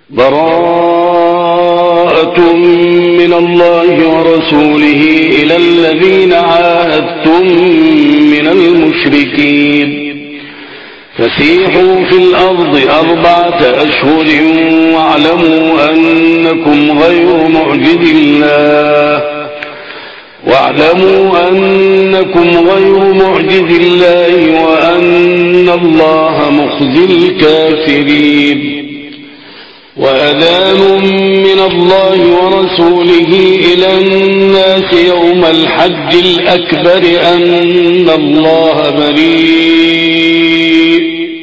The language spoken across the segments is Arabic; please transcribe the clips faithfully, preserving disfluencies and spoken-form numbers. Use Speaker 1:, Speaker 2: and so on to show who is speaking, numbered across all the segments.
Speaker 1: براءة من الله ورسوله إلى الذين عاهدتم من المشركين فسيحوا في الأرض أربعة أشهر واعلموا أنكم غير معجز الله واعلموا أنكم غير معجز الله وأن الله مخزي الكافرين وأذان من الله ورسوله إلى الناس يوم الحج الأكبر أن الله بريء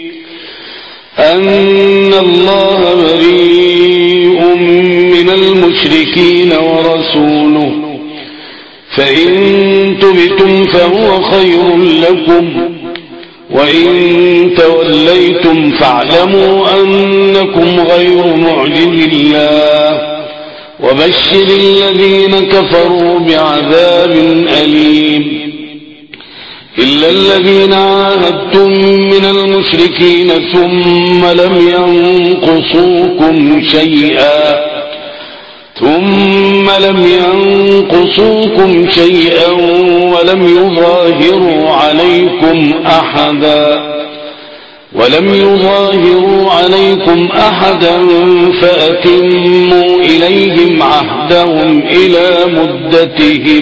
Speaker 1: أن الله بريء من المشركين ورسوله فإن تبتم فهو خير لكم وإن توليتم فاعلموا أنكم غير معجز الله وبشر الذين كفروا بعذاب أليم إلا الذين عاهدتم من المشركين ثم لم ينقصوكم شيئا ثم لم ينقصوكم شيئا ولم يظاهروا عليكم أحدا ولم يظاهروا عليكم أحدا فأتموا إليهم عهدهم إلى مدتهم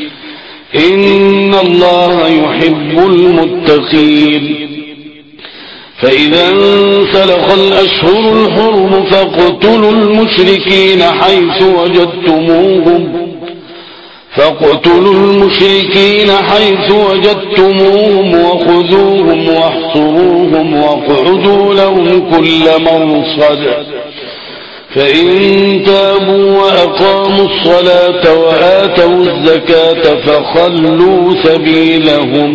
Speaker 1: إن الله يحب المتقين فإذا انسلخ الأشهر الحرم فاقتلوا المشركين حيث وجدتموهم فاقتلوا المشركين حيث وجدتموهم وخذوهم واحصروهم واقعدوا لهم كل مرصد فإن تابوا وأقاموا الصلاة وآتوا الزكاة فخلوا سبيلهم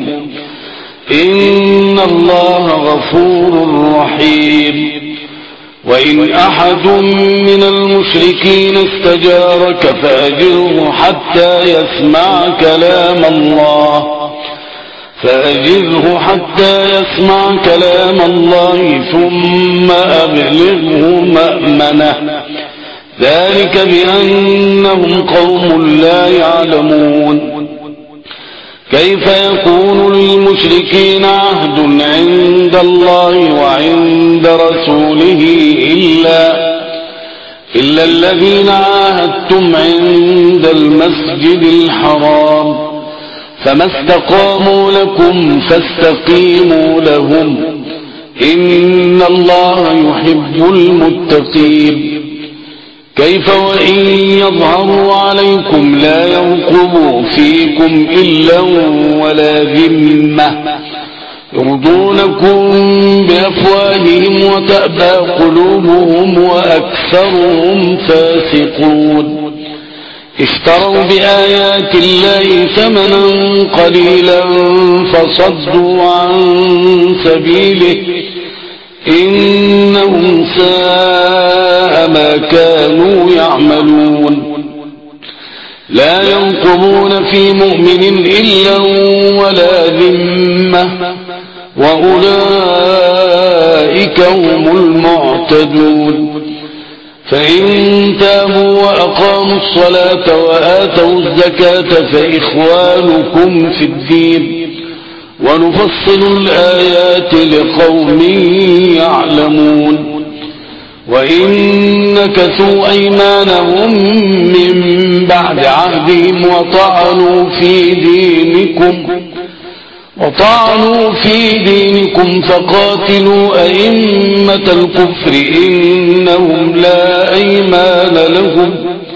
Speaker 1: إن الله غفور رحيم وإن أحد من المشركين استجارك فأجره حتى يسمع كلام الله فأجره حتى يسمع كلام الله ثم أبلغه مأمنه ذلك بأنهم قوم لا يعلمون كيف يكون للمشركين عهد عند الله وعند رسوله إلا, إلا الذين عاهدتم عند المسجد الحرام فما استقاموا لكم فاستقيموا لهم إن الله يحب المتقين كيف وإن يظهروا عليكم لا يرقبوا فيكم إلا ولا ذمة يرضونكم بأفواههم وتأبى قلوبهم وأكثرهم فاسقون اشتروا بآيات الله ثمنا قليلا فصدوا عن سبيله إنهم ساء ما كانوا يعملون لا ينقضون في مؤمن إلا ولا ذمة وأولئك هم المعتدون فإن تابوا وأقاموا الصلاة وآتوا الزكاة فإخوانكم في الدين ونفصل الآيات لقوم يعلمون وإن نكثوا أيمانهم من بعد عهدهم وطعنوا في دينكم وطعنوا في دينكم فقاتلوا أئمة الكفر إنهم لا أيمان لهم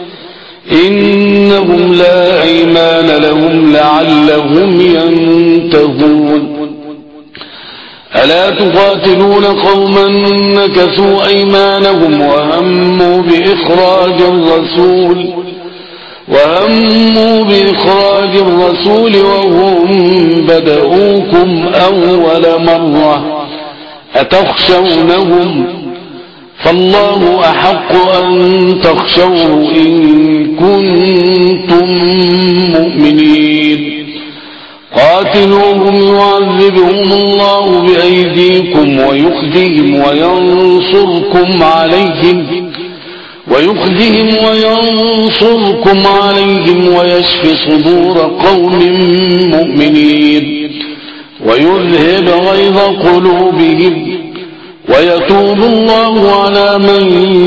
Speaker 1: إنهم لا أيمان لهم لعلهم ينتهون ألا تقاتلون قوما نكثوا أيمانهم وهموا بإخراج الرسول وهموا بإخراج الرسول وهم بدؤوكم أول مرة أتخشونهم فالله أحق أن تخشوه إن كنتم مؤمنين قاتلوهم يعذبهم الله بأيديكم ويخزيهم وينصركم عليهم ويخزهم وينصركم عليهم ويشفي صدور قوم مؤمنين ويذهب غيظ قلوبهم ويتوب الله على من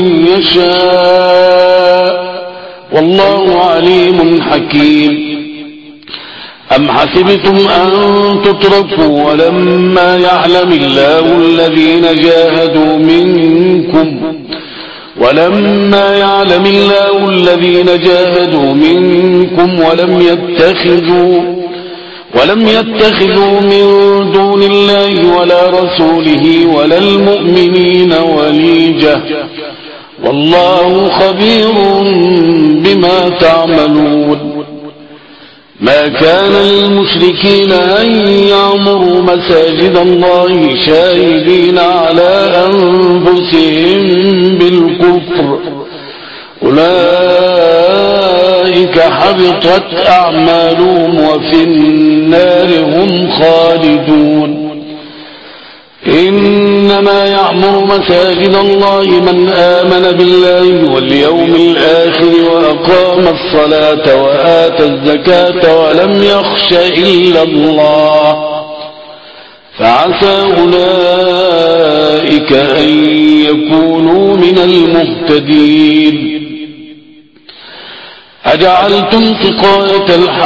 Speaker 1: يشاء والله عليم حكيم. أم حسبتم أن تتركوا ولما يعلم الله الذين جاهدوا منكم ولما يعلم الله الذين جاهدوا منكم ولم يتخذوا ولم يتخذوا من دون الله ولا رسوله ولا المؤمنين وليجة والله خبير بما تعملون. ما كان للمشركين أن يعمروا مساجد الله شاهدين على أنفسهم بالكفر أولئك حبطت أعمالهم وفي النار هم خالدون. إنما يعمر مساجد الله من آمن بالله واليوم الآخر وأقام الصلاة وآتى الزكاة ولم يخش إلا الله فعسى أولئك أن يكونوا من المهتدين. أجعلتم سقاية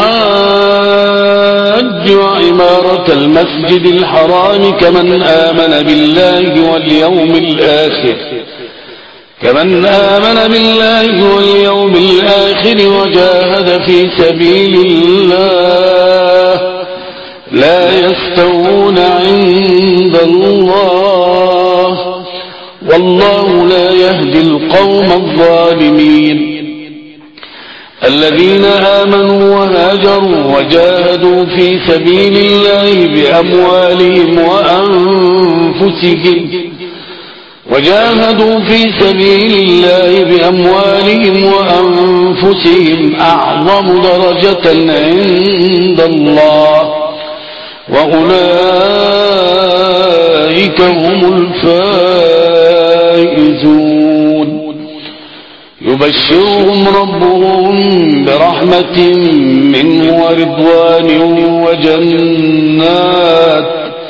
Speaker 1: الحاج وعمارة المسجد الحرام كمن آمن بالله واليوم الآخر كمن آمن بالله واليوم الآخر وجاهد في سبيل الله لا يستوون عند الله والله لا يهدي القوم الظالمين. الذين آمنوا وهاجروا وجاهدوا في سبيل الله بأموالهم وأنفسهم وجاهدوا في سبيل الله بأموالهم وأنفسهم أعظم درجة عند الله وأولئك هم الفائزون. يبشرهم ربهم برحمة منه ورضوان وجنات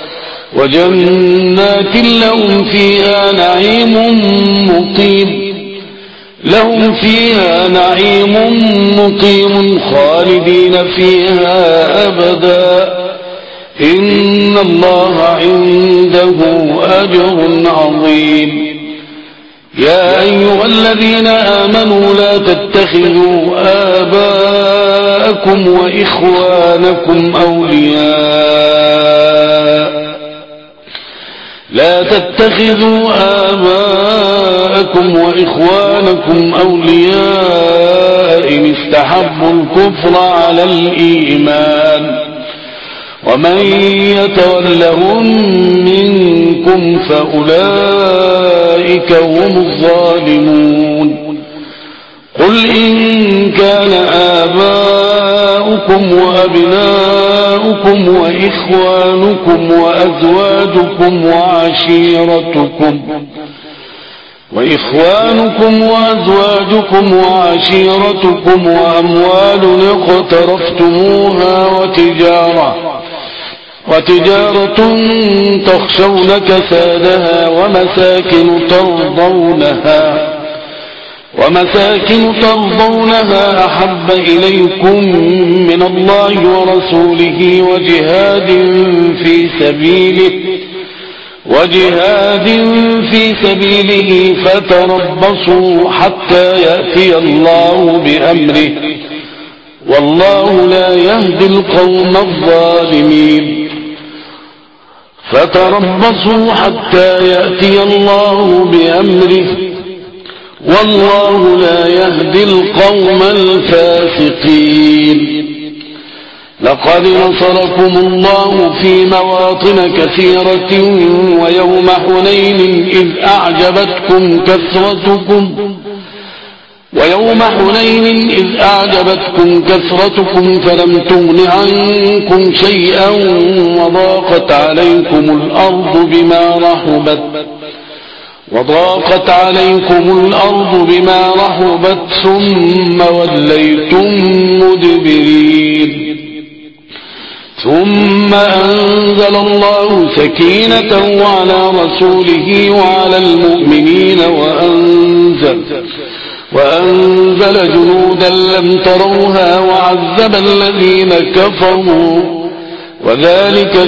Speaker 1: وجنات لهم فيها نعيم مقيم لهم فيها نعيم مقيم خالدين فيها أبدا إن الله عنده أجر عظيم. يا أيها الذين آمنوا لا تتخذوا آباءكم وإخوانكم أولياء لا تتخذوا آباءكم وإخوانكم أولياء إن استحبوا الكفر على الإيمان ومن يتولهم منكم فأولئك هم الظالمون. قل إن كان آباؤكم وأبناؤكم وإخوانكم وأزواجكم وعشيرتكم وإخوانكم وأزواجكم وعشيرتكم وأموال اقترفتموها وتجارة وتجارة تخشون كسادها ومساكن ترضونها ومساكن ترضونها أحب إليكم من الله ورسوله وجهاد في سبيله وجهاد في سبيله فتربصوا حتى يأتي الله بأمره والله لا يهدي القوم الظالمين. فتربصوا حتى يأتي الله بأمره والله لا يهدي القوم الفاسقين. لقد نصركم الله في مواطن كثيرة ويوم حنين إذ أعجبتكم كثرتكم ويوم حنين إذ أعجبتكم كثرتكم فلم تغن عنكم شيئا وضاقت عليكم الأرض بما رحبت وضاقت عليكم الأرض بما رحبت ثم وليتم مدبرين ثم أنزل الله سكينته على رسوله وعلى المؤمنين وأنزل, وأنزل جنودا لم تروها وعذب الذين كفروا وذلك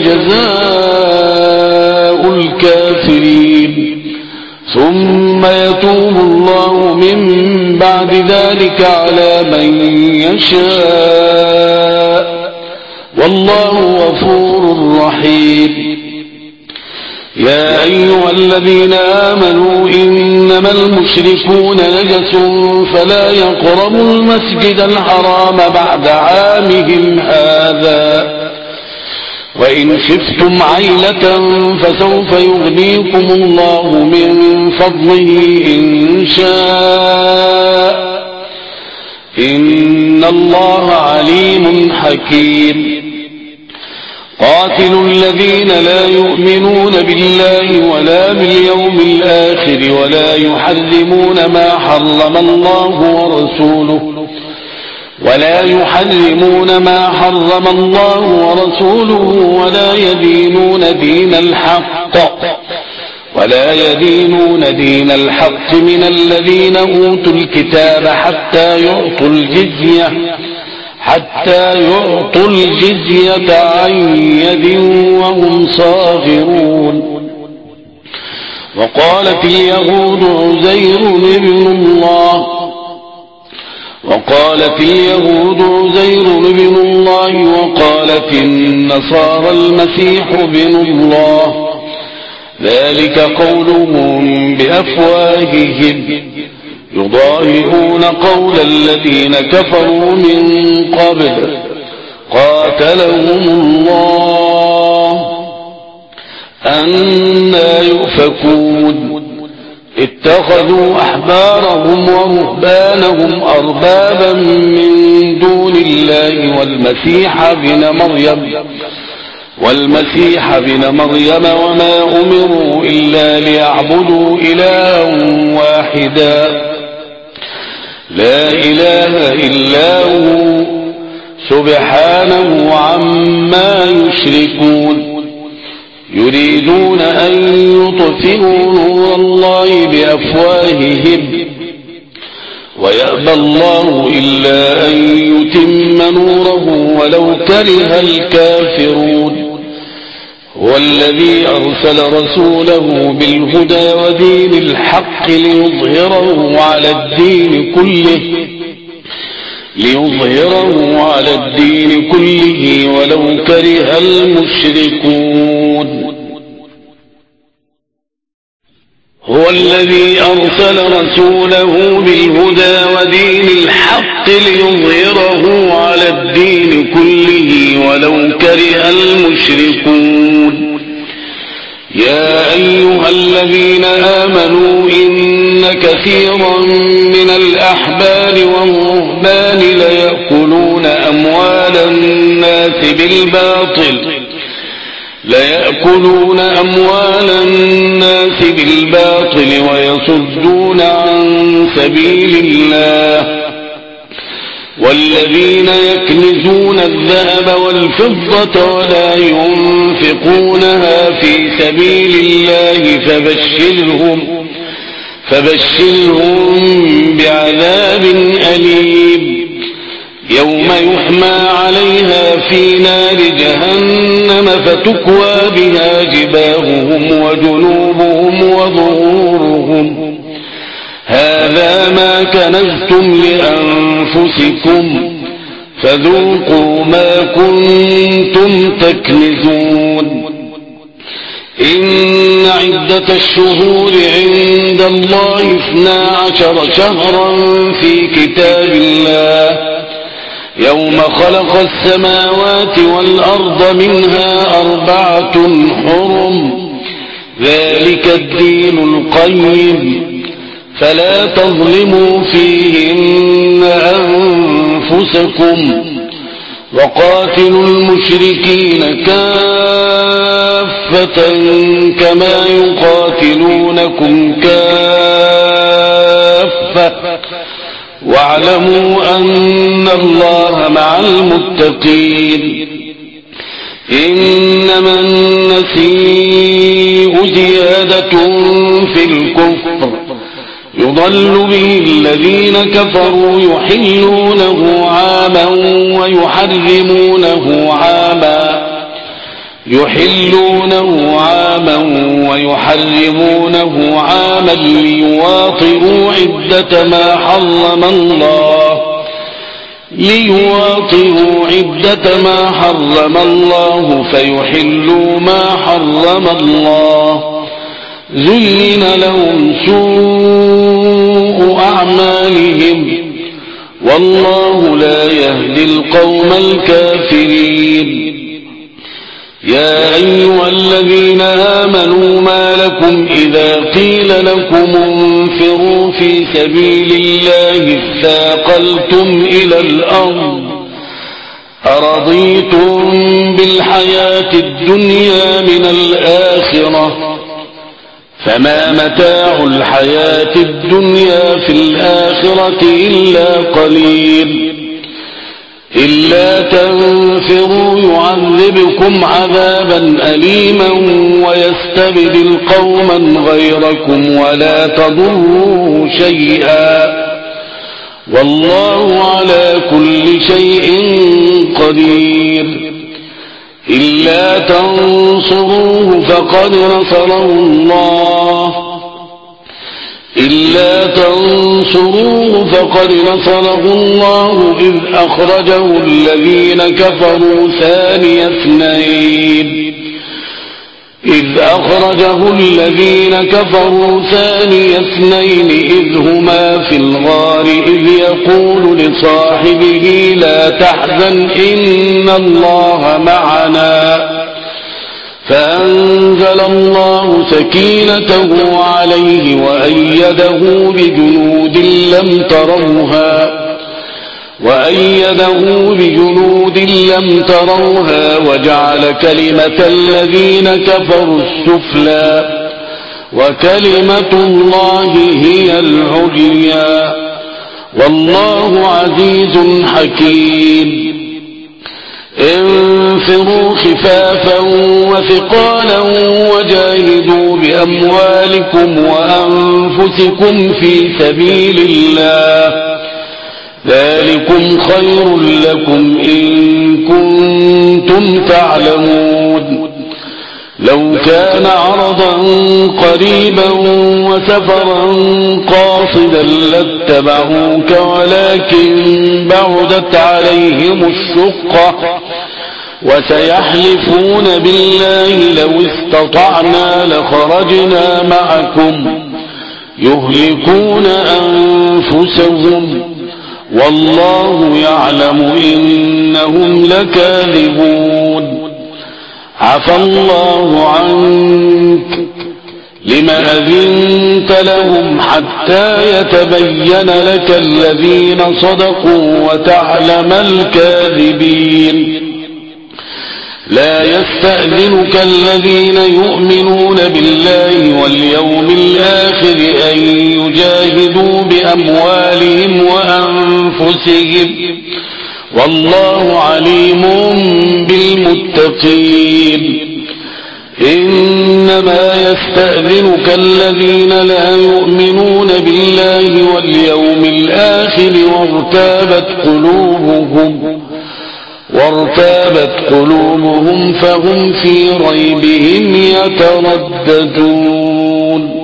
Speaker 1: جزاء الكافرين ثم يتوب الله من بعد ذلك على من يشاء والله غفور رحيم. يا أيها الذين آمنوا إنما المشركون نجس فلا يقربوا المسجد الحرام بعد عامهم هذا وإن خفتم عيلة فسوف يغنيكم الله من فضله إن شاء إن الله عليم حكيم. قاتلوا الذين لا يؤمنون بالله ولا باليوم الآخر ولا يحرمون ما حرم الله ورسوله ولا يحرمون ما حرم الله ورسوله ولا يدينون دين الحق ولا يدينون دين الحق من الذين أوتوا الكتاب حتى يعطوا الجزية حتى يعطوا الجزية عن يد وهم صاغرون. وقالت اليهود عزير ابن الله وقالت اليهود عزير ابن الله وقالت النصارى المسيح ابن الله ذلك قولهم بأفواههم يضاهئون قول الذين كفروا من قبل قاتلهم الله أنى يؤفكون. اتخذوا أحبارهم ورهبانهم أربابا من دون الله والمسيح ابن مريم والمسيح ابن مريم وما أمروا إلا ليعبدوا إلها واحدا لا إله إلا هو سبحانه عما يشركون. يريدون أن يطفئوا نور الله بأفواههم ويأبى الله إلا أن يتم نوره ولو كره الكافرون. هو الذي أرسل رسوله بالهدى ودين الحق ليظهره على الدين كله ليظهره على الدين كله ولو كره المشركون. هو الذي أرسل رسوله بالهدى ودين الحق ليظهره على الدين كله ولو كره المشركون. يا أيها الذين آمنوا إن كثيرا من الأحبار والرهبان ليأكلون أموال الناس بالباطل ليأكلون أموال الناس بالباطل ويصدون عن سبيل الله والذين يكنزون الذهب والفضة ولا ينفقونها في سبيل الله فبشرهم فبشرهم بعذاب أليم يوم يحمى عليها في نار جهنم فتكوى بها جباههم وجنوبهم وظهورهم هذا ما كنزتم لأنفسكم فذوقوا ما كنتم تكنزون. إن عدة الشهور عند الله اثنا عشر شهرا في كتاب الله يوم خلق السماوات والأرض منها أربعة حرم ذلك الدين القيم فلا تظلموا فيهن أنفسكم وقاتلوا المشركين كافة كما يقاتلونكم كافة واعلموا أن الله مع المتقين. إنما النسيء زيادة في الكفر يضل به الذين كفروا يحلونه عاما ويحرمونه عاما يحلونه عاما ويحرمونه عاما ليواطئوا عدة ما حرم الله ليواطئوا عدة ما حرم الله فيحلوا ما حرم الله. زين لهم سوء أعمالهم والله لا يهدي القوم الكافرين. يا أيها الذين آمنوا ما لكم إذا قيل لكم انفروا في سبيل الله اثاقلتم إلى الأرض أرضيتم بالحياة الدنيا من الآخرة فما متاع الحياة الدنيا في الآخرة إلا قليل. إلا تنفروا يعذبكم عذابا أليما ويستبدل قوما غيركم ولا تضروه شيئا والله على كل شيء قدير. إلا تنصروه فقد نصره الله إلا تنصروه فقد نصره الله إذ أخرجه الذين كفروا ثاني اثنين إذ أخرجه الذين كفروا ثاني اثنين إذ هما في الغار إذ يقول لصاحبه لا تحزن إن الله معنا فأنزل الله سكينته عليه وأيده بجنود لم تروها وأيده بجنود لم تروها وجعل كلمة الذين كفروا السفلى وكلمة الله هي العليا والله عزيز حكيم. انفروا خفافا وثقالا وجاهدوا بأموالكم وأنفسكم في سبيل الله ذلكم خير لكم إن كنتم تعلمون. لو كان عرضا قريبا وسفرا قاصدا لاتبعوك ولكن بعدت عليهم الشقة وسيحلفون بالله لو استطعنا لخرجنا معكم يهلكون أنفسهم والله يعلم إنهم لكاذبون. عفى الله عنك لم أذنت لهم حتى يتبين لك الذين صدقوا وتعلم الكاذبين. لا يستأذنك الذين يؤمنون بالله واليوم الآخر أن يجاهدوا بأموالهم وأنفسهم والله عليم بالمتقين. إنما يستأذنك الذين لا يؤمنون بالله واليوم الآخر وارتابت قلوبهم وارتابت قلوبهم فهم في ريبهم يترددون.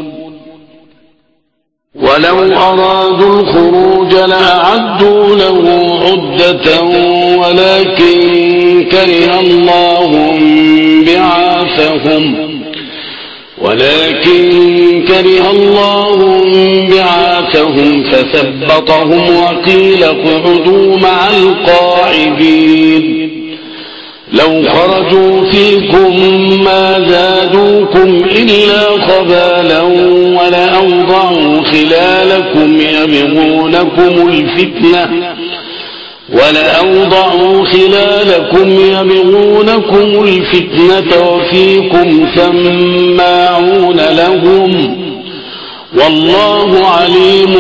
Speaker 1: ولو أرادوا الخروج لأعدوا له عدة ولكن كره الله بعاثهم ولكن كره الله بعاثهم فثبطهم وقيل اقعدوا مع القاعدين. لو خرجوا فيكم ما زادوكم إلا خبالا ولأوضعوا خلالكم يبغونكم الفتنة ولأوضعوا خلالكم يبغونكم الفتنة وفيكم سماعون لهم والله عليم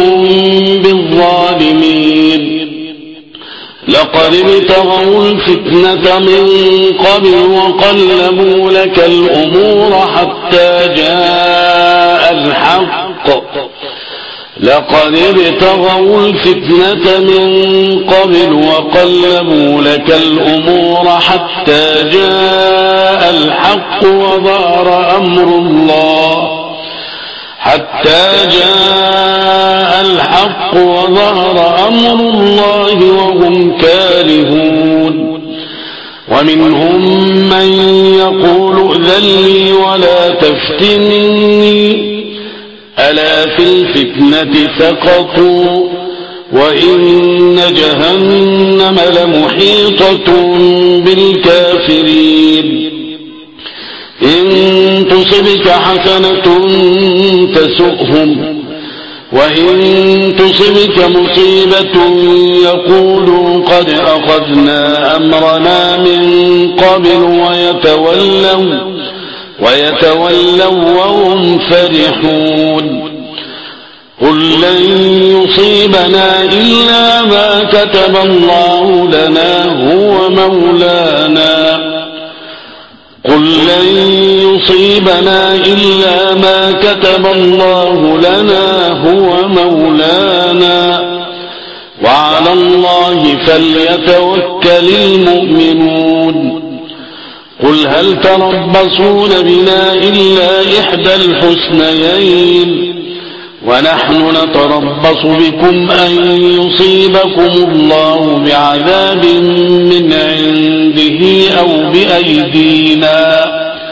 Speaker 1: بالظالمين. لقد ابتغوا الفتنة من قبل وقلبوا لك الأمور حتى جاء الحق لقد ابتغوا الفتنة من قبل وقلبوا لك الأمور حتى جاء الحق وظهر أمر الله حتى جاء الحق وظهر أمر الله وهم كارهون. ومنهم من يقول ائذن لي ولا تفتني ألا في الفتنة سقطوا وإن جهنم لمحيطة بالكافرين. إن تصبك حسنة تسؤهم وإن تصبك مصيبة يقولوا قد أخذنا أمرنا من قبل ويتولوا ويتولوا وهم فرحون. قل لن يصيبنا إلا ما كتب الله لنا هو مولانا قل لن يصيبنا إلا ما كتب الله لنا هو مولانا وعلى الله فليتوكل المؤمنون. قل هل تربصون بنا إلا إحدى الحسنيين ونحن نتربص بكم أن يصيبكم الله بعذاب من عنده أو بأيدينا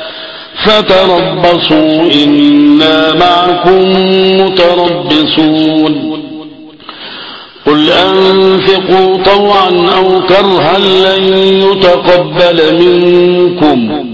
Speaker 1: فتربصوا إنا معكم متربصون. قل أنفقوا طوعا أو كرها لن يتقبل منكم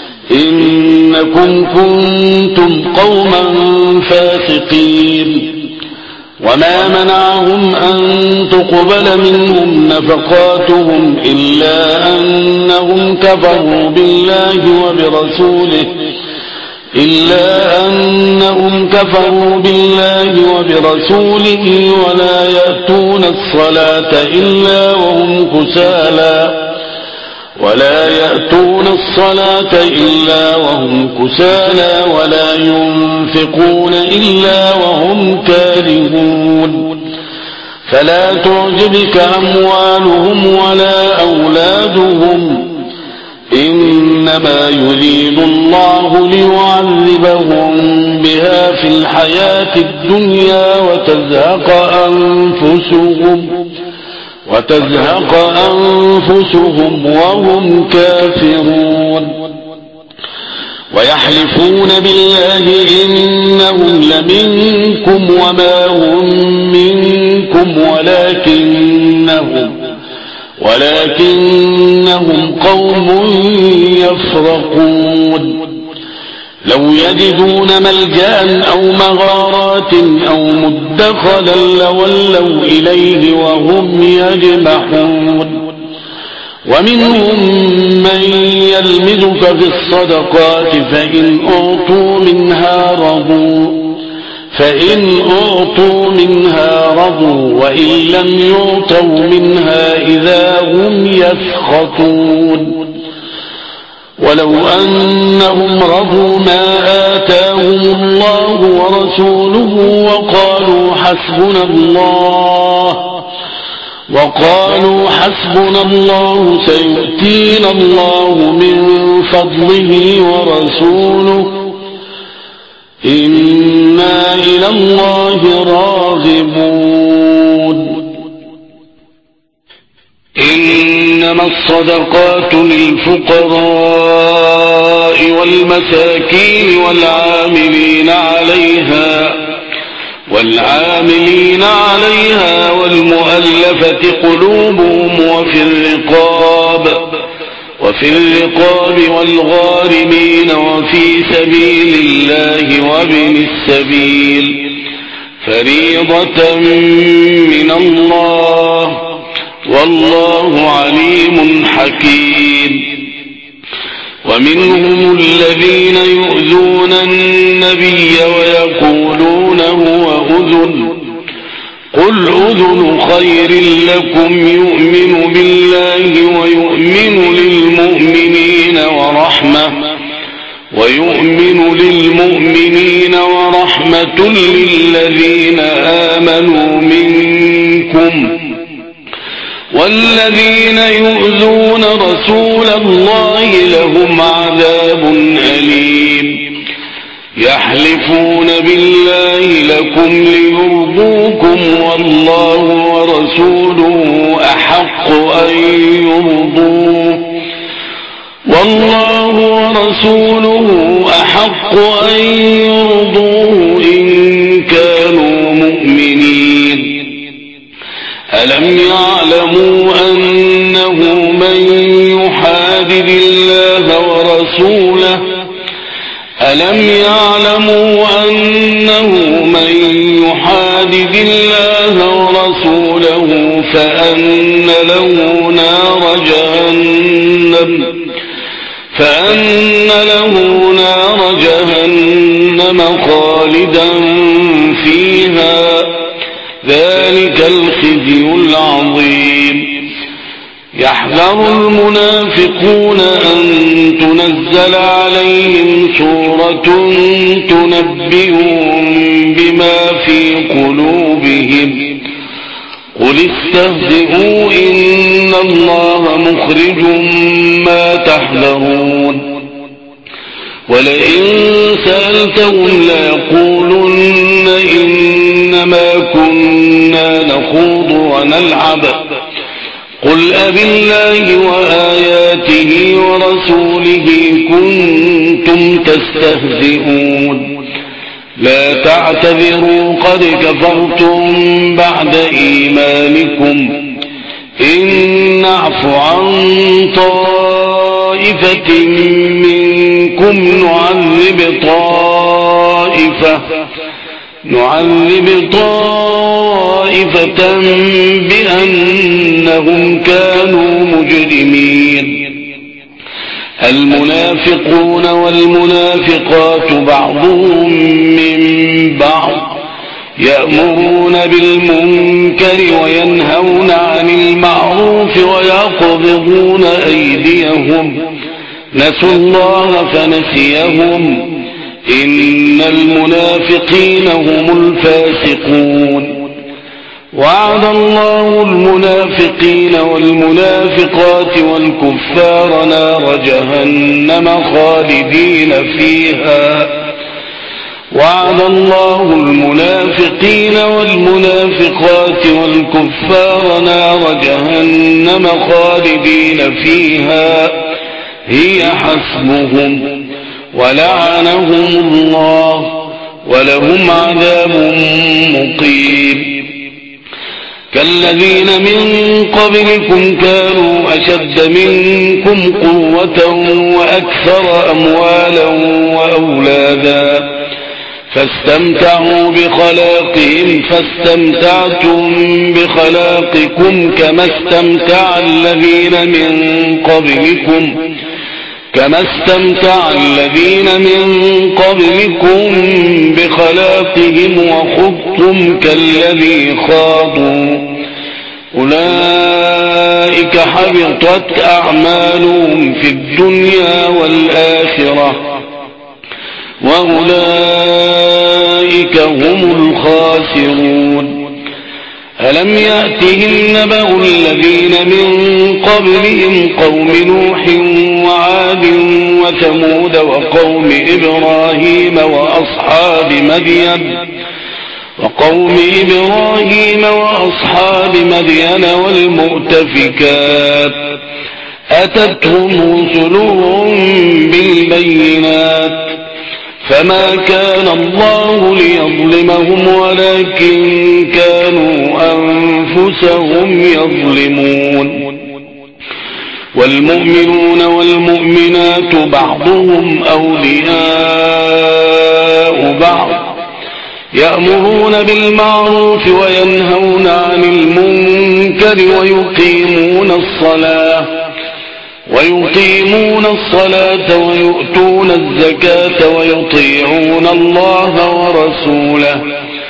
Speaker 1: إنكم كنتم قوما فاسقين. وما منعهم أن تقبل منهم نفقاتهم إلا أنهم كفروا بالله وبرسوله إلا أنهم كفروا بالله وبرسوله ولا يأتون الصلاة إلا وهم كسالى ولا يأتون الصلاة إلا وهم كسالى ولا ينفقون إلا وهم كارهون. فلا تعجبك أموالهم ولا أولادهم إنما يريد الله ليعذبهم بها في الحياة الدنيا وتزهق أنفسهم وتزهق أنفسهم وهم كافرون. ويحلفون بالله إنهم لمنكم وما هم منكم ولكنهم ولكنهم قوم يفرقون. لو يجدون ملجأ أو مغارات أو مدخلا لولوا إليه وهم يجمحون. ومنهم من يلمزك في الصدقات فإن أعطوا منها رضوا فإن أعطوا منها رضوا وإن لم يعطوا منها إذا هم يسخطون. ولو أنهم رضوا ما آتاهم الله ورسوله وقالوا حسبنا الله وقالوا حسبنا الله سيؤتينا الله من فضله ورسوله إنا إلى الله راغبون. إنما الصدقات للفقراء والمساكين والعاملين عليها والعاملين عليها والمؤلفة قلوبهم وفي الرقاب وفي الرقاب والغارمين وفي سبيل الله وابن السبيل فريضة من الله والله عليم حكيم. ومنهم الذين يؤذون النبي ويقولون هو أذن قل أذن خير لكم يؤمن بالله ويؤمن للمؤمنين ورحمة ويؤمن للمؤمنين ورحمة للذين آمنوا منكم والذين يؤذون رسول الله لهم عذاب أليم. يحلفون بالله لكم ليرضوكم والله ورسوله أحق أن يرضوه والله ورسوله أحق أن يرضوه إن كانوا مؤمنين. ألم يعلموا أنه من يحادد الله ورسوله ألم يعلموا أنه من يحادد الله ورسوله فأن له نار جهنم فأن له نار جهنم خالدا فيها ذلك الخزي العظيم. يحذر المنافقون أن تنزل عليهم سورة تنبئهم بما في قلوبهم قل استهزئوا إن الله مخرج ما تحذرون. ولئن سألتهم ليقولن إنما كنا نخوض ونلعب قل أبالله وآياته ورسوله كنتم تستهزئون لا تعتذروا قد كفرتم بعد إيمانكم إن نعف عن طائفة منكم نعذب طائفة نعذب طائفة بأنهم كانوا مجرمين. المنافقون والمنافقات بعضهم من بعض يأمرون بالمنكر وينهون عن المعروف ويقبضون أيديهم نسوا الله فنسيهم إن المنافقين هم الفاسقون. وعد الله المنافقين والمنافقات والكفار نار جهنم خالدين فيها وعد الله المنافقين والمنافقات والكفار نار جهنم خالدين فيها هي حسبهم ولعنهم الله ولهم عذاب مقيم. كالذين من قبلكم كانوا أشد منكم قوة وأكثر أموالا وأولادا فاستمتعوا بخلاقهم فاستمتعتم بخلاقكم كما استمتع الذين من قبلكم كما استمتع الذين من قبلكم بخلاقهم وخضتم كالذي خاضوا أولئك حبطت أعمالهم في الدنيا والآخرة وأولئك هم الخاسرون. ألم يأتهم نبأ الذين من قبلهم قوم نوح وعاد وثمود وقوم إبراهيم وأصحاب مدين وقوم إبراهيم وأصحاب مدين والمؤتفكات أتتهم رسلهم بالبينات فما كان الله ليظلمهم ولكن كانوا أنفسهم يظلمون. والمؤمنون والمؤمنات بعضهم أولياء بعض يأمرون بالمعروف وينهون عن المنكر ويقيمون الصلاة ويقيمون الصلاة ويؤتون الزكاة ويطيعون الله ورسوله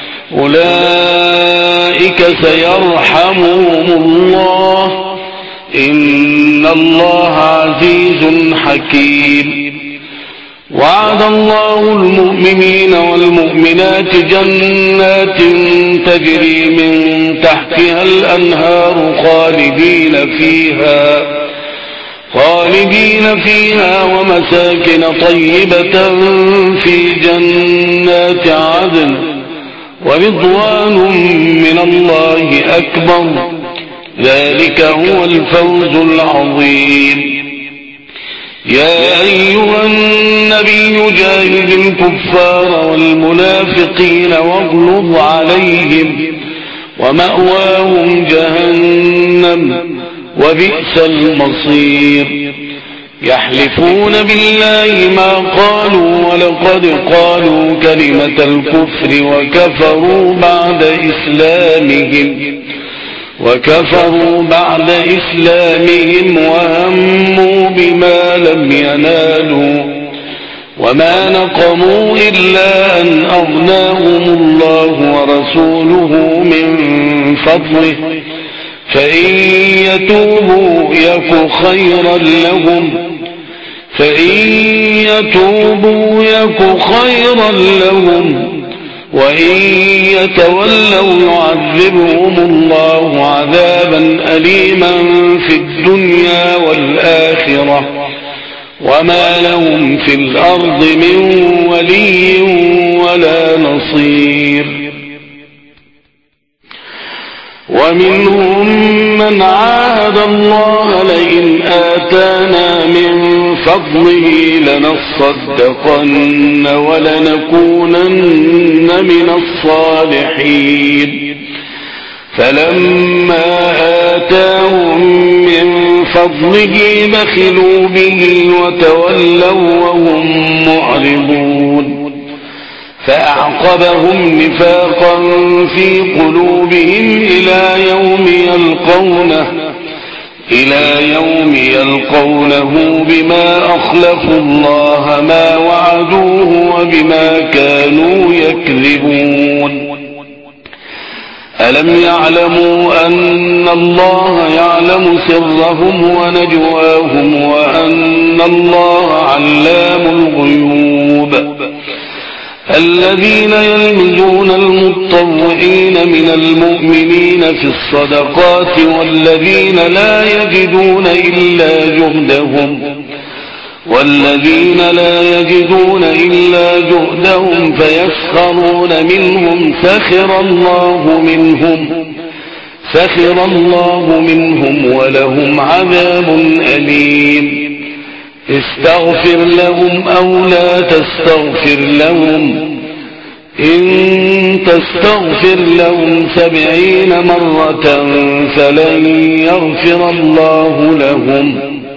Speaker 1: أولئك سيرحمهم الله إن الله عزيز حكيم. وعد الله المؤمنين والمؤمنات جنات تجري من تحتها الأنهار خالدين فيها خالدين فيها ومساكن طيبة في جنات عدن ورضوان من الله أكبر ذلك هو الفوز العظيم. يا أيها النبي جاهد الكفار والمنافقين واغلظ عليهم ومأواهم جهنم وبئس المصير. يحلفون بالله ما قالوا ولقد قالوا كلمة الكفر وكفروا بعد إسلامهم وكفروا بعد إسلامهم وهموا بما لم ينالوا وما نقموا إلا أن أغناهم الله ورسوله من فضله فإن يتوبوا يك خيرا لهم فإن يتوبوا يك خيرا لهم وإن يتولوا يعذبهم الله عذابا أليما في الدنيا والآخرة وما لهم في الأرض من ولي ولا نصير. ومنهم من عاهد الله لئن آتانا من فضله لنصدقن ولنكونن من الصالحين فلما آتاهم من فضله بخلوا به وتولوا وهم معرضون فأعقبهم نفاقا في قلوبهم إلى يوم يلقونه إلى يوم يلقونه بما أخلفوا الله ما وعدوه وبما كانوا يكذبون. ألم يعلموا أن الله يعلم سرهم ونجواهم وأن الله علام الغيوب. الذين يلمزون المطوعين من المؤمنين في الصدقات والذين لا يجدون إلا جهدهم والذين لا يجدون إلا جهدهم فيسخرون منهم سخر الله منهم سخر الله منهم ولهم عذاب أليم. استغفر لهم أو لا تستغفر لهم إن تستغفر لهم سبعين مرة فلن يغفر الله لهم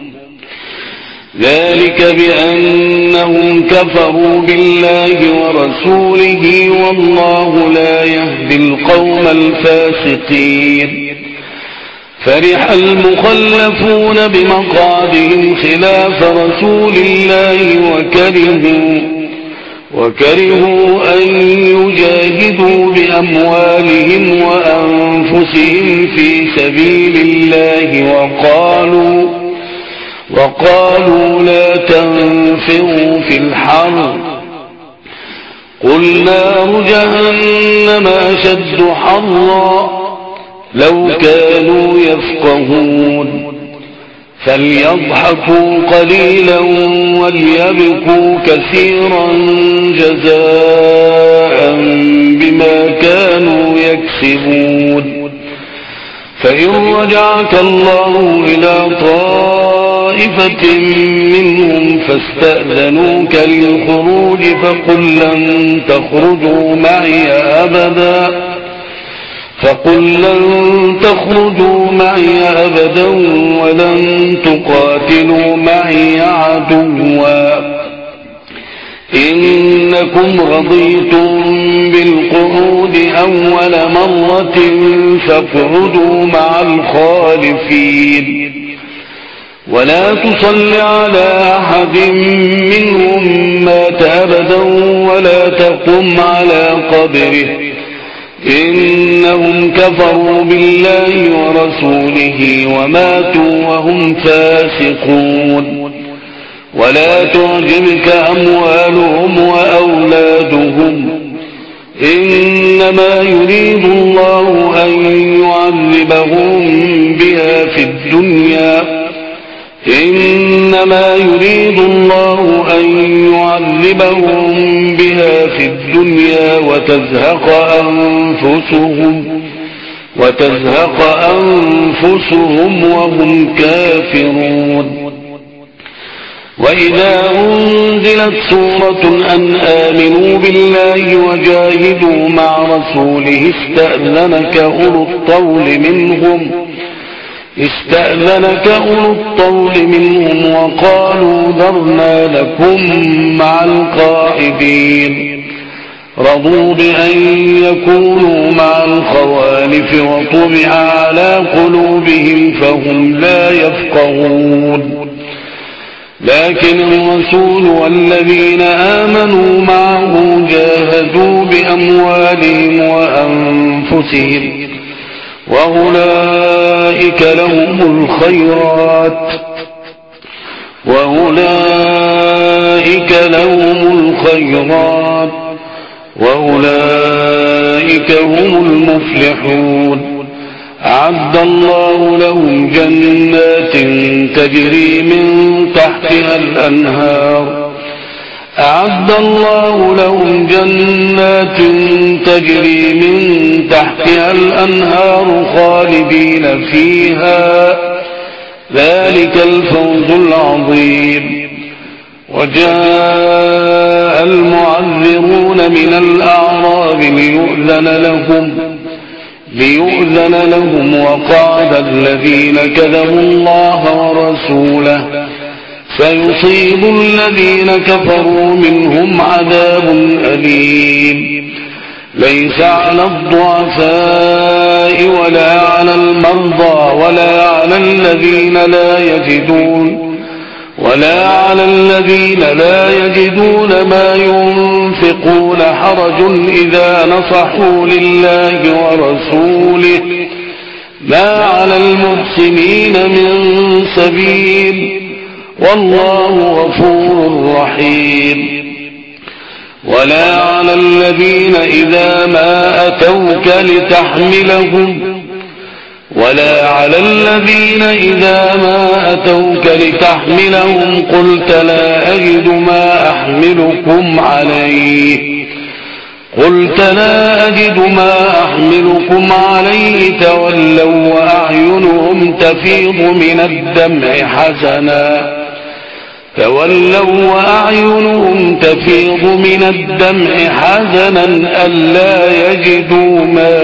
Speaker 1: ذلك بأنهم كفروا بالله ورسوله والله لا يهدي القوم الفاسقين. فرح المخلفون بمقعدهم خلاف رسول الله وكرهوا وكرهوا أن يجاهدوا بأموالهم وأنفسهم في سبيل الله وقالوا وقالوا لا تنفروا في الحر قل نار جهنم أشد حرا لو كانوا يفقهون. فليضحكوا قليلا وليبكوا كثيرا جزاء بما كانوا يكسبون. فإن رجعك الله إلى طائفة منهم فاستأذنوك للخروج فقل لن تخرجوا معي أبدا فقل لن تخرجوا معي أبدا ولن تقاتلوا معي عدوا إنكم رضيتم بالقعود أول مرة فاقعدوا مع الخالفين ولا تصل على أحد منهم مات أبدا ولا تقم على قبره إنهم كفروا بالله ورسوله وماتوا وهم فاسقون ولا تعجبك أموالهم وأولادهم إنما يريد الله أن يعذبهم بها في الدنيا إنما يريد الله أن يعذبهم بها في الدنيا وتزهق أنفسهم وتزهق أنفسهم وهم كافرون وإذا أنزلت سورة أن آمنوا بالله وجاهدوا مع رسوله استأذنك أولو الطول منهم استأذنك أولو الطول منهم وقالوا ذرنا لكم مع القاعدين رضوا بأن يكونوا مع الخوالف وطبع على قلوبهم فهم لا يفقهون لكن الرسول والذين آمنوا معه جاهدوا بأموالهم وأنفسهم وأولئك لهم الخيرات وأولئك لهم الخيرات وأولئك هم المفلحون أعد الله لهم جنات تجري من تحتها الأنهار أعد الله لهم جنات تجري من تحتها الأنهار خالدين فيها ذلك الفوز العظيم وجاء المعذرون من الأعراب ليؤذن لهم ليؤذن لهم وقعد الذين كذبوا الله ورسوله سيصيب الذين كفروا منهم عذاب أليم ليس على الضعفاء ولا على المرضى ولا على الذين لا يجدون ولا على الذين لا يجدون ما ينفقون حرج إذا نصحوا لله ورسوله ما على المحسنين من سبيل والله غفور رحيم ولا على الذين إذا ما أتوك لتحملهم ولا على الذين إذا ما أتوك لتحملهم قلت لا أجد ما أحملكم عليه قلت لا أجد ما أحملكم عليه تولوا وأعينهم تفيض من الدمع حزنا تولوا وأعينهم تفيض من الدمع حزنا ألا يجدوا ما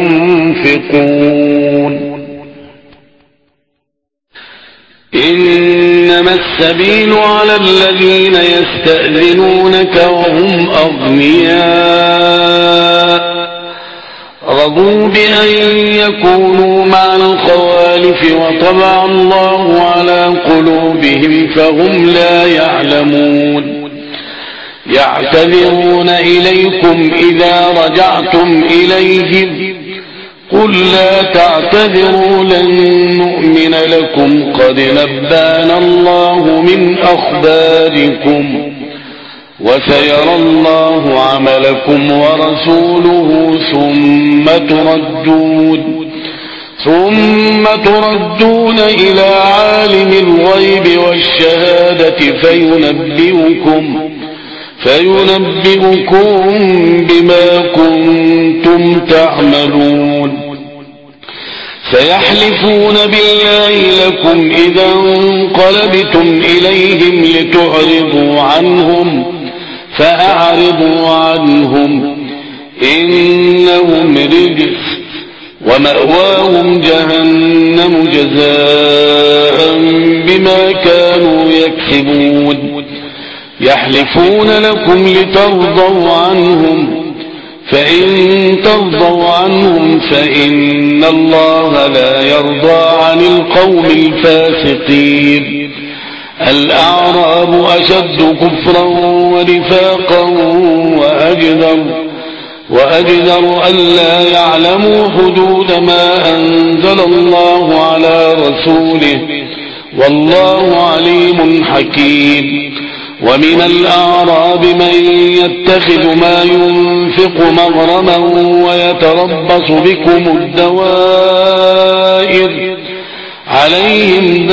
Speaker 1: ينفقون إنما السبيل على الذين يستأذنونك وهم أغنياء رضوا بأن يكونوا مع الخوالف وطبع الله على قلوبهم فهم لا يعلمون يعتذرون إليكم إذا رجعتم إليهم قل لا تعتذروا لن نؤمن لكم قد نبأنا الله من أخباركم وسيرى الله عملكم ورسوله ثم تردون ثم تردون إلى عالم الغيب والشهادة فينبئكم فينبئكم بما كنتم تعملون سيحلفون بالله لكم إذا انقلبتم إليهم لتعرضوا عنهم فأعرضوا عنهم إنهم رجس ومأواهم جهنم جزاء بما كانوا يكسبون يحلفون لكم لترضوا عنهم، فإن ترضوا عنهم فإن الله لا يرضى عن القوم الفاسقين. الأعراب أشد كفرا ونفاقا وأجدر وأجدر ألا يعلموا حدود ما أنزل الله على رسوله، والله عليم حكيم. ومن الأعراب من يتخذ ما ينفق مغرما ويتربص بكم الدوائر، عليهم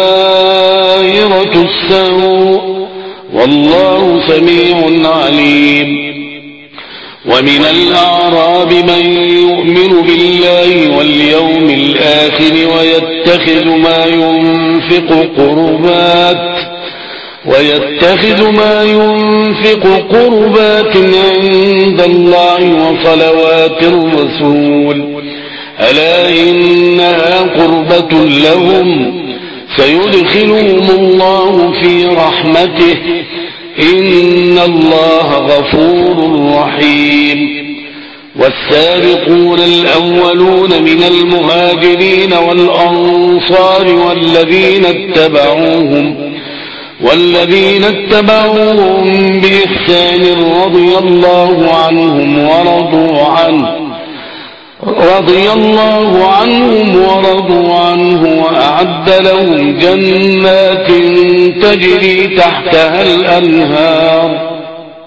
Speaker 1: دائرة السوء، والله سميع عليم. ومن الأعراب من يؤمن بالله واليوم الآخر ويتخذ ما ينفق قربات ويتخذ ما ينفق قربات عند الله وصلوات الرسول، ألا إنها قربة لهم، سيدخلهم الله في رحمته، إن الله غفور رحيم. والسابقون الأولون من المهاجرين والأنصار والذين اتبعوهم والذين اتبعوهم بإحسان رضي الله عنهم ورضوا عنه رضي الله عنهم ورضوا عنه وأعد لهم جنات تجري تحتها الأنهار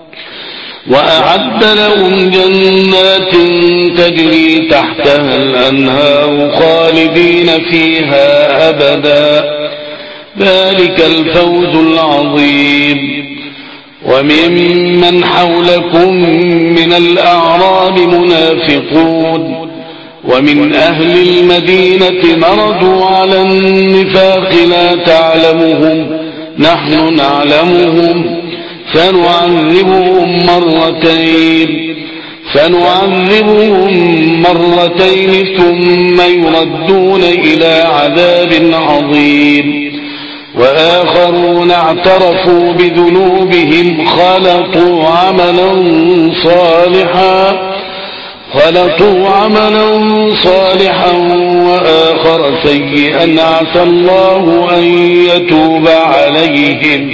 Speaker 1: وأعد لهم جنات تجري تحتها الأنهار خالدين فيها أبدا، ذلك الفوز العظيم. وممن حولكم من الأعراب منافقون، ومن أهل المدينة مردوا على النفاق لا تعلمهم نحن نعلمهم، سنعذبهم مرتين سنعذبهم مرتين ثم يردون إلى عذاب عظيم. وآخرون اعترفوا بذنوبهم خلطوا عملا صالحا خلطوا عملا صالحا وآخر سيئا عسى الله أن يتوب عليهم،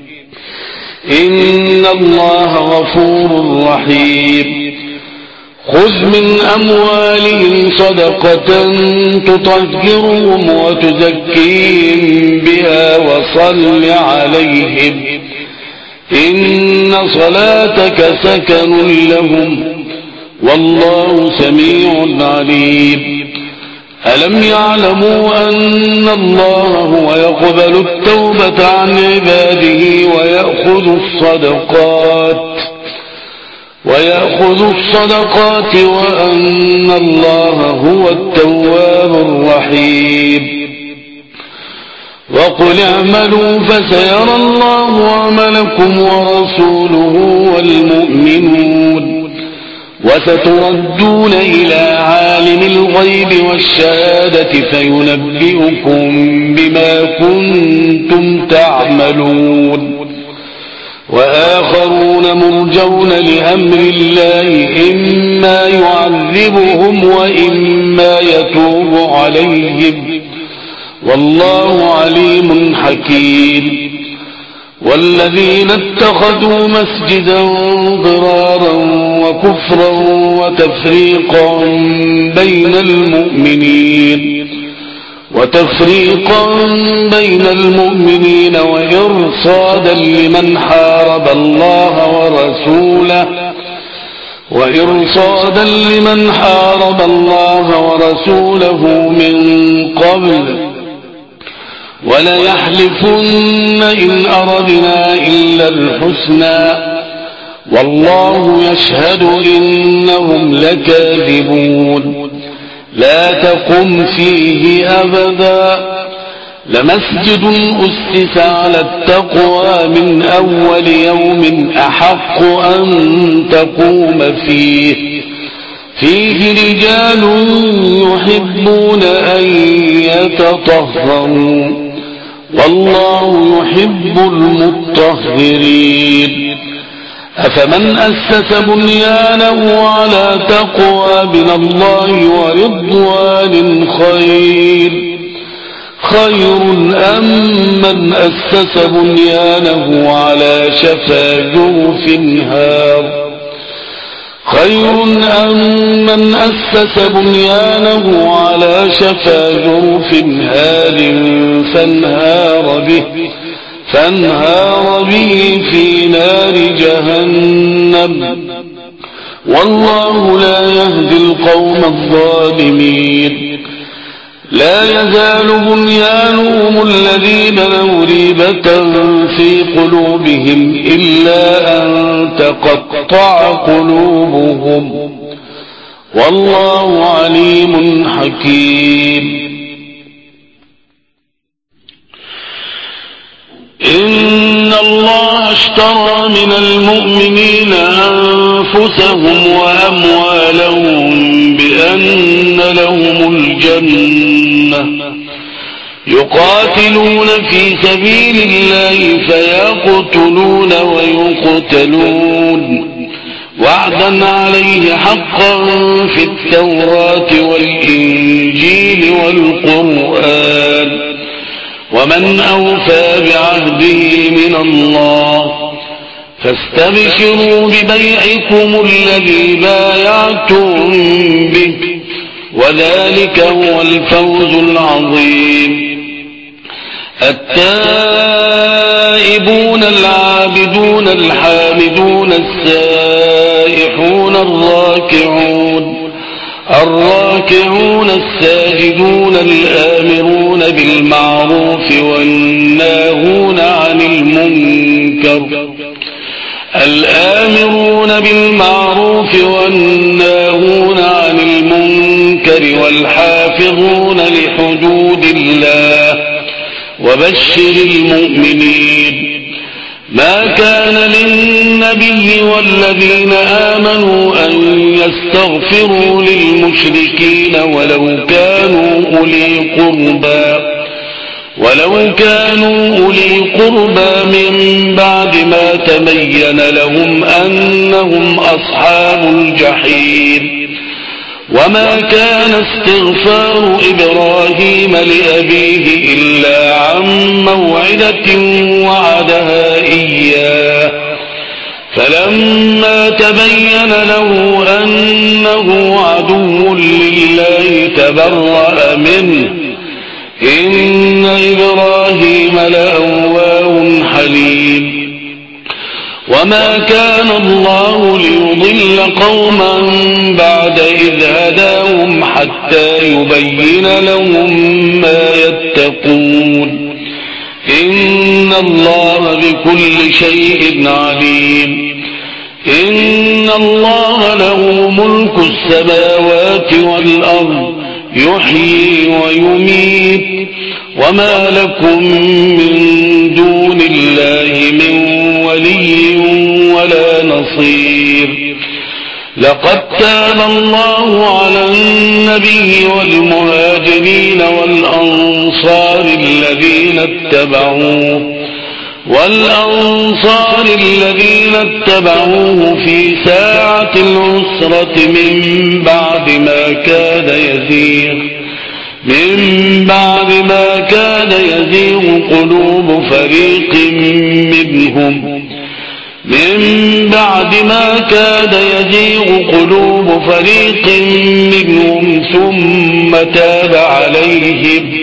Speaker 1: إن الله غفور رحيم. خذ من أموالهم صدقة تطهرهم وتزكيهم بها وصل عليهم، إن صلاتك سكن لهم، والله سميع عليم. ألم يعلموا أن الله هو يقبل التوبة عن عباده ويأخذ الصدقات ويأخذ الصدقات وأن الله هو التواب الرحيم. وقل اعملوا فسيرى الله عملكم ورسوله والمؤمنون، وستردون إلى عالم الغيب والشهادة فينبئكم بما كنتم تعملون. وآخرون مرجون لأمر الله، إما يعذبهم وإما يتوب عليهم، والله عليم حكيم. والذين اتخذوا مسجدا ضرارا وكفرا وتفريقا بين المؤمنين وتفريقا بين المؤمنين وإرصادا لمن حارب الله ورسوله وإرصادا لمن حارب الله ورسوله من قبل، وليحلفن إن أردنا إلا الحسنى، والله يشهد إنهم لكاذبون. لا تقم فيه أبدا، لمسجد أسس على التقوى من أول يوم أحق أن تقوم فيه فيه رجال يحبون أن يتطهروا، والله يحب المطهرين. المطهرين أفمن أسس بنيانه على تقوى من الله ورضوان خير خير أم من أسس بنيانه على شفا جرف هار خير أم من أسس بنيانه على شفا جرف هار فانهار به فانهار به في نار جهنم والله لا يهدي القوم الظالمين لا يزال بنيانهم الذين بنوا ريبة في قلوبهم إلا أن تقطع قلوبهم والله عليم حكيم إن الله اشترى من المؤمنين أنفسهم وأموالهم بأن لهم الجنة يقاتلون في سبيل الله فيقتلون ويقتلون وعدا عليه حقا في التوراة والإنجيل والقرآن ومن أوفى بعهده من الله فاستبشروا ببيعكم الذي بايعتم به وذلك هو الفوز العظيم التائبون العابدون الحامدون السائحون الراكعون الراكعون الساجدون الآمرون بالمعروف والناهون عن المنكر الآمرون بالمعروف والناهون عن المنكر والحافظون لحدود الله وبشر المؤمنين ما كان للنبي والذين آمنوا أن يستغفروا للمشركين ولو كانوا أولي قربى ولو كانوا أولي قربى من بعد ما تبين لهم أنهم أصحاب الجحيم وما كان استغفار إبراهيم لأبيه إلا عن موعدة وعدها إياه فلما تبين له أنه عدو لله تبرأ منه إن إبراهيم لأواه حليم وما كان الله ليضل قوما بعد إذ هداهم حتى يبين لهم ما يتقون إن الله بكل شيء عليم إن الله له ملك السماوات والأرض يحيي ويميت وما لكم من دون الله من ولي ولا نصير لقد تاب الله على النبي والمهاجرين والأنصار الذين اتبعوه والأنصار الذين اتبعوه في ساعة العسرة من بعد ما كاد يزيغ من بعد ما كاد يزيغ قلوب فريق منهم من بعد ما كاد يزيغ قلوب فريق منهم ثم تاب عليهم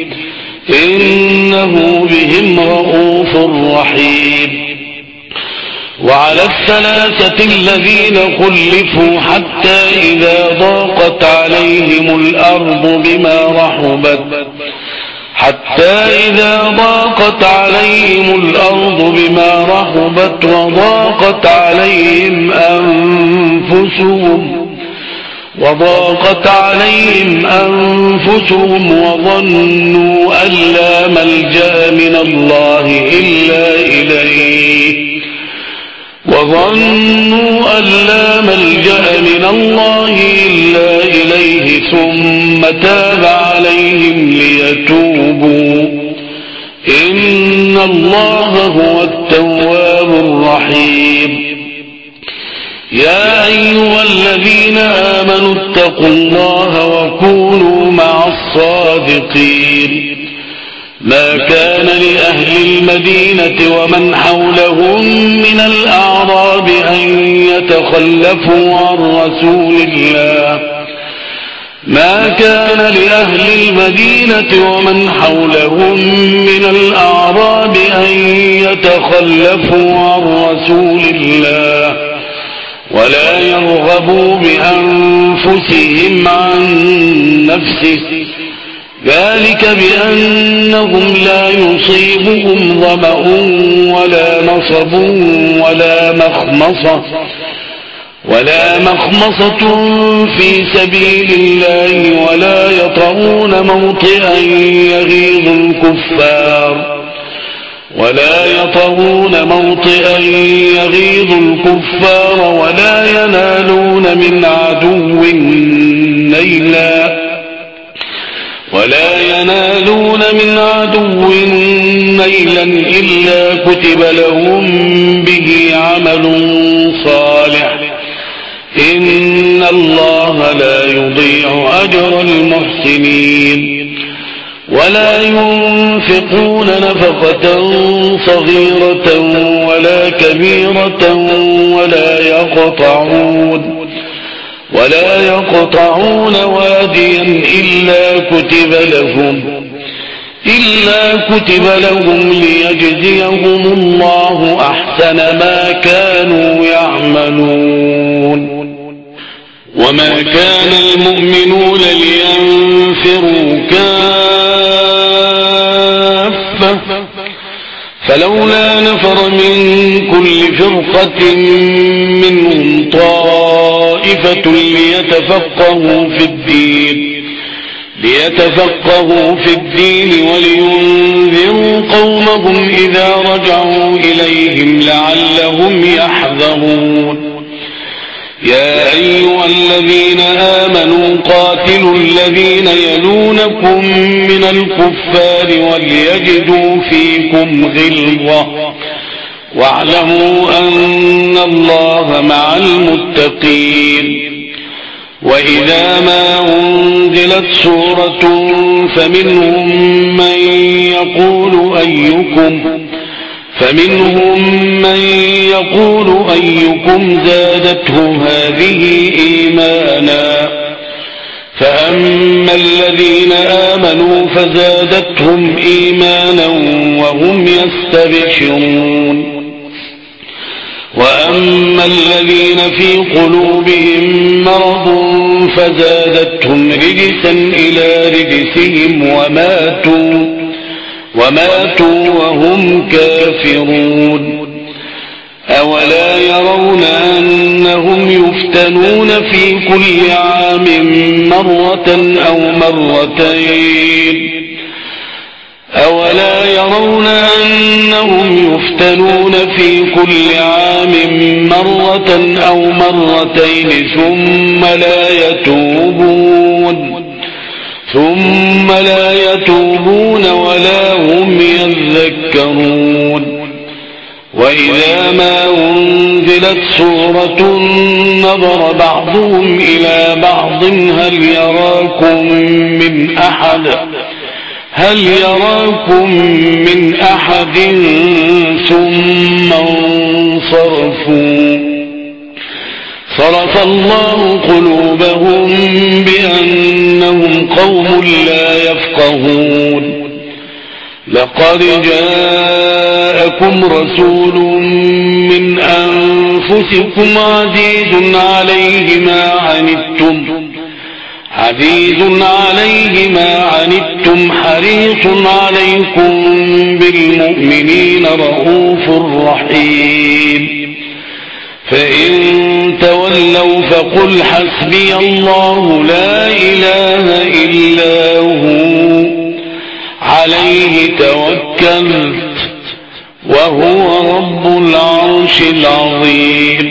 Speaker 1: إنه بهم رؤوف رحيم وعلى الثلاثة الذين خلفوا حتى إذا ضاقت عليهم الأرض بما رحبت حتى إذا ضاقت عليهم الأرض بما رحبت وضاقت عليهم أنفسهم وضاقت عليهم أنفسهم وظنوا أن لا ملجأ من الله إلا إليه وظنوا أن لا ملجأ من الله إلا إليه ثم تاب عليهم ليتوبوا إن الله هو التواب رحيم. يا أيها الذين آمنوا اتقوا الله وكونوا مع الصادقين. ما كان لأهل المدينة ومن حولهم من الأعراب أن يتخلفوا عن رسول الله ما كان لأهل المدينة ومن حولهم من الأعراب أن يتخلفوا عن رسول الله ولا يرغبوا بأنفسهم عن نفسه ذلك بأنهم لا يصيبهم ظمأ ولا نصب ولا مخمصة ولا مخمصة في سبيل الله ولا يطعون موطئا يغيظ الكفار ولا يطعون موطئا يغيظ الكفار ولا ينالون من عدو نيلا ولا ينالون من عدو نيلا إلا كتب لهم به عمل صالح إن الله لا يضيع أجر المحسنين. ولا ينفقون نفقة صغيرة ولا كبيرة ولا يقطعون ولا يقطعون واديا إلا كتب لهم إلا كتب لهم ليجزيهم الله أحسن ما كانوا يعملون. وما كان المؤمنون لينفروا كافة فلولا نفر من كل فرقة منهم طائفة ليتفقهوا في الدين ليتفقهوا في الدين ولينذروا قومهم إذا رجعوا إليهم لعلهم يحذرون. يا أيها الذين آمنوا قاتلوا الذين يلونكم من الكفار وليجدوا فيكم غلظة واعلموا أن الله مع المتقين. وإذا ما أنزلت سورة فمنهم من يقول أيكم فمنهم من يقول أيكم زادته هذه إيمانا فأما الذين آمنوا فزادتهم إيمانا وهم يستبشرون. وأما الذين في قلوبهم مرض فزادتهم رجسا إلى رجسهم وماتوا وماتوا وهم كافرون. أولا يرون أنهم يفتنون في كل عام مرة أو مرتين أولا يرون أنهم يفتنون في كل عام مرة أو مرتين ثم لا يتوبون ثم لا يتوبون ولا هم يذكرون. وإذا ما أنزلت سورة نظر بعضهم إلى بعض هل يراكم من أحد هل يراكم من أحد ثم انصرفوا صرف الله قلوبهم بأنهم قوم لا يفقهون. لقد جاءكم رسول من أنفسكم عزيز عليه ما عنتم عزيز عليه ما عنتم حريص عليكم بالمؤمنين رؤوف رحيم. فإن تولوا فقل حسبي الله لا إله إلا هو عليه توكلت وهو رب العرش العظيم.